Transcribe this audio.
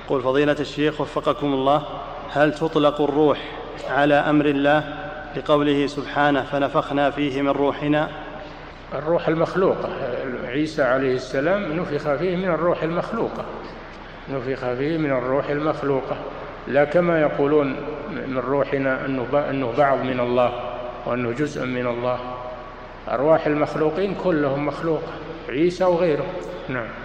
قل فضيلة الشيخ وفقكم الله، هل تطلق الروح على أمر الله لقوله سبحانه فنفخنا فيه من روحنا؟ الروح المخلوقة، عيسى عليه السلام نفخ فيه من الروح المخلوقة، نفخ فيه من الروح المخلوقة، لا كما يقولون من روحنا أنه بعض من الله وأنه جزء من الله. أرواح المخلوقين كلهم مخلوقة، عيسى وغيره. نعم.